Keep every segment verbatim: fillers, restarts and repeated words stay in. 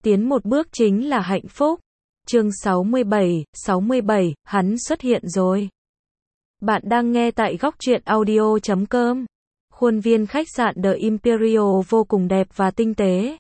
Tiến một bước chính là hạnh phúc. Chương sáu mươi bảy, sáu mươi bảy, hắn xuất hiện rồi. Bạn đang nghe tại góc truyện audio chấm com. Khuôn viên khách sạn The Imperial vô cùng đẹp và tinh tế.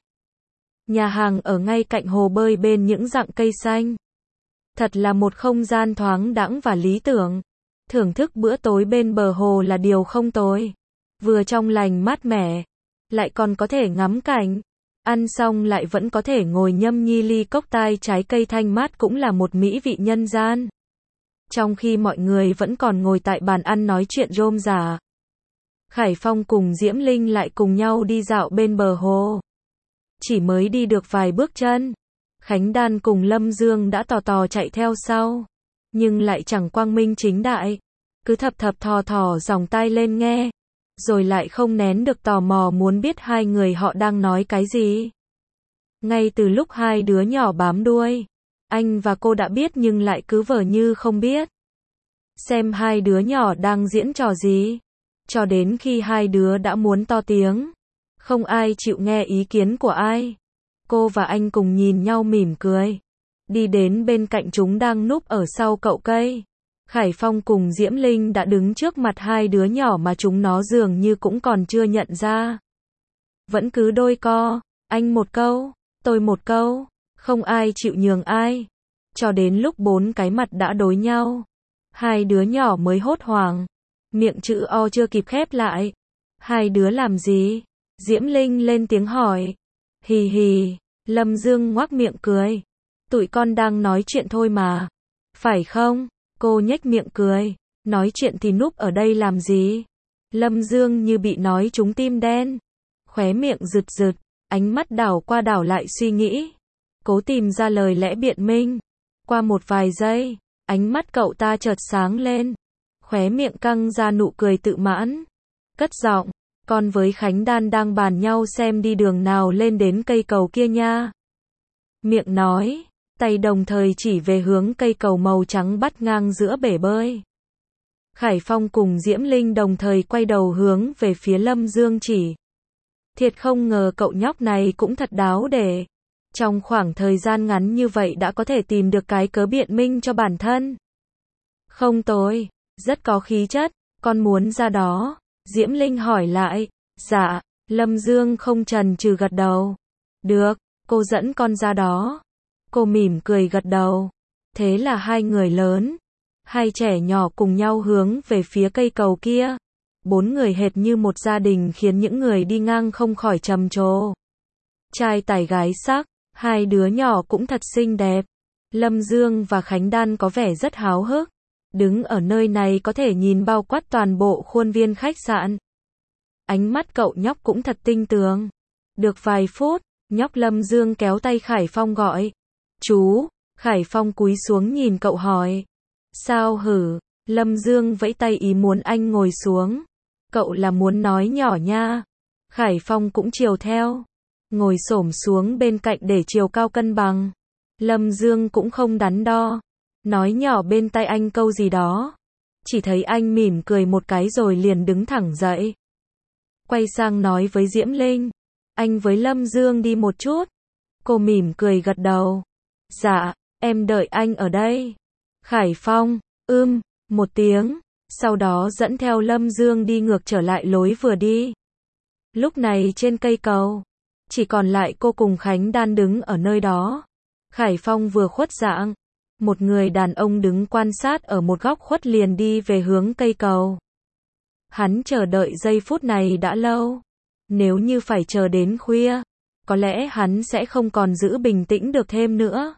Nhà hàng ở ngay cạnh hồ bơi bên những rặng cây xanh. Thật là một không gian thoáng đãng và lý tưởng. Thưởng thức bữa tối bên bờ hồ là điều không tồi. Vừa trong lành mát mẻ, lại còn có thể ngắm cảnh. Ăn xong lại vẫn có thể ngồi nhâm nhi ly cốc tai trái cây thanh mát cũng là một mỹ vị nhân gian. Trong khi mọi người vẫn còn ngồi tại bàn ăn nói chuyện rôm rả, Khải Phong cùng Diễm Linh lại cùng nhau đi dạo bên bờ hồ. Chỉ mới đi được vài bước chân, Khánh Đan cùng Lâm Dương đã tò tò chạy theo sau, nhưng lại chẳng quang minh chính đại, cứ thập thập thò thò dòng tai lên nghe, rồi lại không nén được tò mò muốn biết hai người họ đang nói cái gì. Ngay từ lúc hai đứa nhỏ bám đuôi, anh và cô đã biết nhưng lại cứ vờ như không biết. Xem hai đứa nhỏ đang diễn trò gì. Cho đến khi hai đứa đã muốn to tiếng, không ai chịu nghe ý kiến của ai. Cô và anh cùng nhìn nhau mỉm cười, đi đến bên cạnh chúng đang núp ở sau cậu cây. Khải Phong cùng Diễm Linh đã đứng trước mặt hai đứa nhỏ mà chúng nó dường như cũng còn chưa nhận ra. Vẫn cứ đôi co, anh một câu, tôi một câu, không ai chịu nhường ai. Cho đến lúc bốn cái mặt đã đối nhau, hai đứa nhỏ mới hốt hoảng, miệng chữ O chưa kịp khép lại. Hai đứa làm gì? Diễm Linh lên tiếng hỏi. Hì hì, Lâm Dương ngoác miệng cười. Tụi con đang nói chuyện thôi mà. Phải không? Cô nhếch miệng cười. Nói chuyện thì núp ở đây làm gì? Lâm Dương như bị nói trúng tim đen. Khóe miệng rực rực, ánh mắt đảo qua đảo lại suy nghĩ. Cố tìm ra lời lẽ biện minh. Qua một vài giây, ánh mắt cậu ta chợt sáng lên. Khóe miệng căng ra nụ cười tự mãn. Cất giọng, con với Khánh Đan đang bàn nhau xem đi đường nào lên đến cây cầu kia nha. Miệng nói, tay đồng thời chỉ về hướng cây cầu màu trắng bắt ngang giữa bể bơi. Khải Phong cùng Diễm Linh đồng thời quay đầu hướng về phía Lâm Dương chỉ. Thiệt không ngờ cậu nhóc này cũng thật đáo để. Trong khoảng thời gian ngắn như vậy đã có thể tìm được cái cớ biện minh cho bản thân. Không tồi, rất có khí chất, con muốn ra đó. Diễm Linh hỏi lại. Dạ, Lâm Dương không chần chừ gật đầu. Được, cô dẫn con ra đó. Cô mỉm cười gật đầu. Thế là hai người lớn, hai trẻ nhỏ cùng nhau hướng về phía cây cầu kia. Bốn người hệt như một gia đình khiến những người đi ngang không khỏi trầm trồ. Trai tài gái sắc, hai đứa nhỏ cũng thật xinh đẹp. Lâm Dương và Khánh Đan có vẻ rất háo hức. Đứng ở nơi này có thể nhìn bao quát toàn bộ khuôn viên khách sạn. Ánh mắt cậu nhóc cũng thật tinh tường. Được vài phút, nhóc Lâm Dương kéo tay Khải Phong gọi. Chú, Khải Phong cúi xuống nhìn cậu hỏi. Sao hử? Lâm Dương vẫy tay ý muốn anh ngồi xuống. Cậu là muốn nói nhỏ nha. Khải Phong cũng chiều theo. Ngồi xổm xuống bên cạnh để chiều cao cân bằng. Lâm Dương cũng không đắn đo. Nói nhỏ bên tai anh câu gì đó. Chỉ thấy anh mỉm cười một cái rồi liền đứng thẳng dậy. Quay sang nói với Diễm Linh. Anh với Lâm Dương đi một chút. Cô mỉm cười gật đầu. Dạ, em đợi anh ở đây. Khải Phong, ưm, một tiếng. Sau đó dẫn theo Lâm Dương đi ngược trở lại lối vừa đi. Lúc này trên cây cầu, chỉ còn lại cô cùng Khánh Đan đứng ở nơi đó. Khải Phong vừa khuất dạng. Một người đàn ông đứng quan sát ở một góc khuất liền đi về hướng cây cầu. Hắn chờ đợi giây phút này đã lâu. Nếu như phải chờ đến khuya, có lẽ hắn sẽ không còn giữ bình tĩnh được thêm nữa.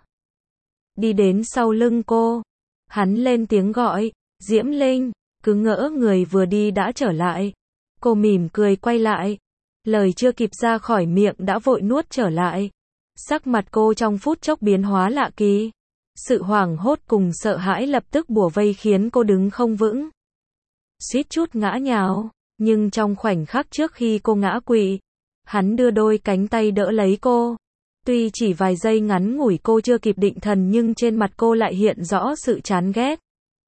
Đi đến sau lưng cô, hắn lên tiếng gọi. Diễm Linh, cứ ngỡ người vừa đi đã trở lại. Cô mỉm cười quay lại. Lời chưa kịp ra khỏi miệng đã vội nuốt trở lại. Sắc mặt cô trong phút chốc biến hóa lạ kỳ. Sự hoảng hốt cùng sợ hãi lập tức bủa vây khiến cô đứng không vững. Suýt chút ngã nhào, nhưng trong khoảnh khắc trước khi cô ngã quỵ, hắn đưa đôi cánh tay đỡ lấy cô. Tuy chỉ vài giây ngắn ngủi cô chưa kịp định thần nhưng trên mặt cô lại hiện rõ sự chán ghét,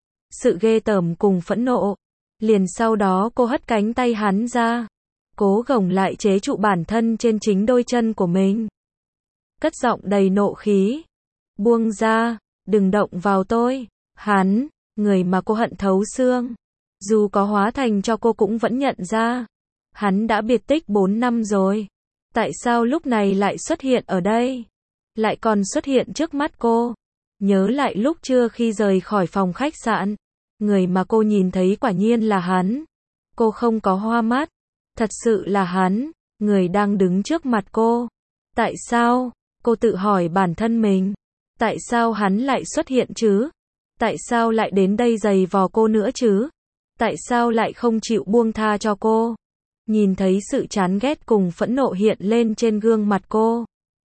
sự ghê tởm cùng phẫn nộ. Liền sau đó cô hất cánh tay hắn ra, cố gồng lại chế trụ bản thân trên chính đôi chân của mình. cất giọng đầy nộ khí. Buông ra, đừng động vào tôi. Hắn, người mà cô hận thấu xương. Dù có hóa thành cho cô cũng vẫn nhận ra. Hắn đã biệt tích bốn năm rồi. Tại sao lúc này lại xuất hiện ở đây? Lại còn xuất hiện trước mắt cô. Nhớ lại lúc trưa khi rời khỏi phòng khách sạn. Người mà cô nhìn thấy quả nhiên là hắn. Cô không có hoa mắt. Thật sự là hắn, người đang đứng trước mặt cô. Tại sao? Cô tự hỏi bản thân mình. Tại sao hắn lại xuất hiện chứ? Tại sao lại đến đây giày vò cô nữa chứ? Tại sao lại không chịu buông tha cho cô? Nhìn thấy sự chán ghét cùng phẫn nộ hiện lên trên gương mặt cô.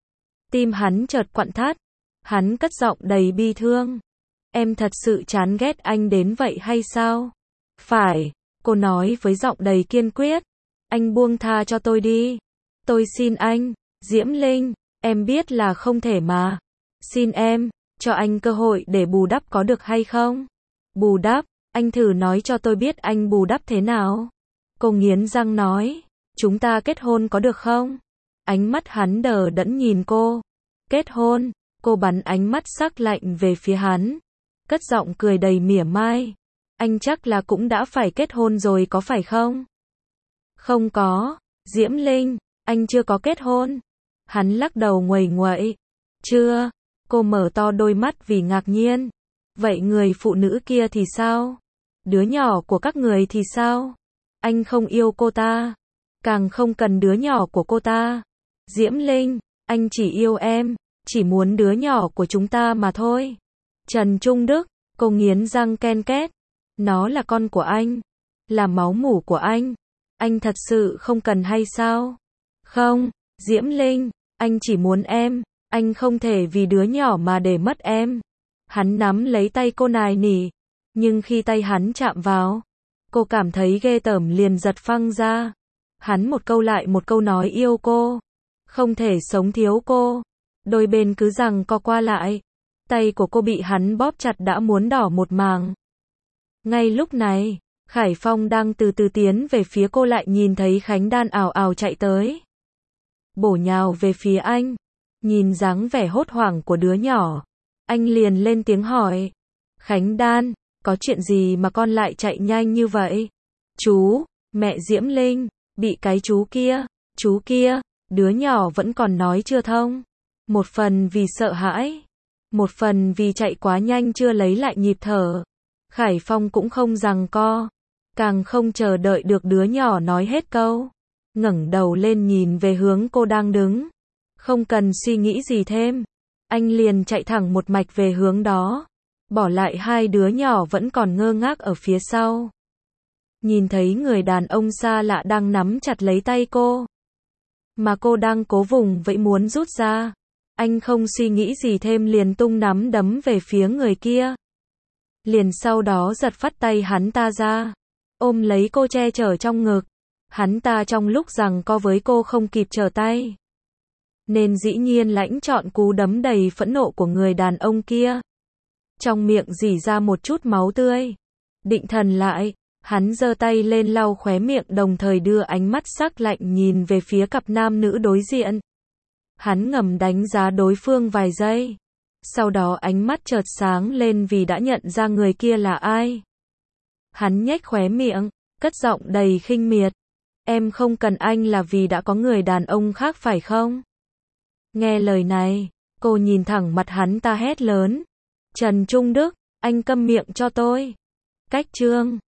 Tim hắn chợt quặn thắt. Hắn cất giọng đầy bi thương. Em thật sự chán ghét anh đến vậy hay sao? Phải, cô nói với giọng đầy kiên quyết. Anh buông tha cho tôi đi. Tôi xin anh, Diễm Linh, em biết là không thể mà. Xin em, cho anh cơ hội để bù đắp có được hay không? Bù đắp, anh thử nói cho tôi biết anh bù đắp thế nào? Cô nghiến răng nói, chúng ta kết hôn có được không? Ánh mắt hắn đờ đẫn nhìn cô. Kết hôn, cô bắn ánh mắt sắc lạnh về phía hắn. Cất giọng cười đầy mỉa mai. Anh chắc là cũng đã phải kết hôn rồi có phải không? Không có, Diễm Linh, anh chưa có kết hôn. Hắn lắc đầu nguầy nguậy. Chưa, cô mở to đôi mắt vì ngạc nhiên. Vậy người phụ nữ kia thì sao? Đứa nhỏ của các người thì sao? Anh không yêu cô ta. Càng không cần đứa nhỏ của cô ta. Diễm Linh, anh chỉ yêu em. Chỉ muốn đứa nhỏ của chúng ta mà thôi. Trần Trung Đức, cô nghiến răng ken két. Nó là con của anh. Là máu mủ của anh. Anh thật sự không cần hay sao? Không, Diễm Linh, anh chỉ muốn em. Anh không thể vì đứa nhỏ mà để mất em. Hắn nắm lấy tay cô nài nỉ. Nhưng khi tay hắn chạm vào, cô cảm thấy ghê tởm liền giật phăng ra. Hắn một câu lại một câu nói yêu cô. Không thể sống thiếu cô. Đôi bên cứ giằng co qua lại. Tay của cô bị hắn bóp chặt đã muốn đỏ một màng. Ngay lúc này, Khải Phong đang từ từ tiến về phía cô lại nhìn thấy Khánh Đan ào ào chạy tới. Bổ nhào về phía anh. Nhìn dáng vẻ hốt hoảng của đứa nhỏ. Anh liền lên tiếng hỏi. Khánh Đan, có chuyện gì mà con lại chạy nhanh như vậy? Chú, mẹ Diễm Linh, bị cái chú kia, chú kia, đứa nhỏ vẫn còn nói chưa thông. Một phần vì sợ hãi. Một phần vì chạy quá nhanh chưa lấy lại nhịp thở. Khải Phong cũng không giằng co. Càng không chờ đợi được đứa nhỏ nói hết câu. Ngẩng đầu lên nhìn về hướng cô đang đứng. Không cần suy nghĩ gì thêm. Anh liền chạy thẳng một mạch về hướng đó. Bỏ lại hai đứa nhỏ vẫn còn ngơ ngác ở phía sau. Nhìn thấy người đàn ông xa lạ đang nắm chặt lấy tay cô. Mà cô đang cố vùng vẫy muốn rút ra. Anh không suy nghĩ gì thêm liền tung nắm đấm về phía người kia. Liền sau đó giật phắt tay hắn ta ra. Ôm lấy cô che chở trong ngực. Hắn ta trong lúc giằng co với cô không kịp trở tay. Nên dĩ nhiên lãnh trọn cú đấm đầy phẫn nộ của người đàn ông kia. Trong miệng rỉ ra một chút máu tươi. Định thần lại, hắn giơ tay lên lau khóe miệng đồng thời đưa ánh mắt sắc lạnh nhìn về phía cặp nam nữ đối diện. Hắn ngầm đánh giá đối phương vài giây. Sau đó ánh mắt chợt sáng lên vì đã nhận ra người kia là ai. Hắn nhếch khóe miệng, cất giọng đầy khinh miệt. Em không cần anh là vì đã có người đàn ông khác phải không? Nghe lời này, cô nhìn thẳng mặt hắn ta hét lớn. Trần Trung Đức, anh câm miệng cho tôi. Cách chương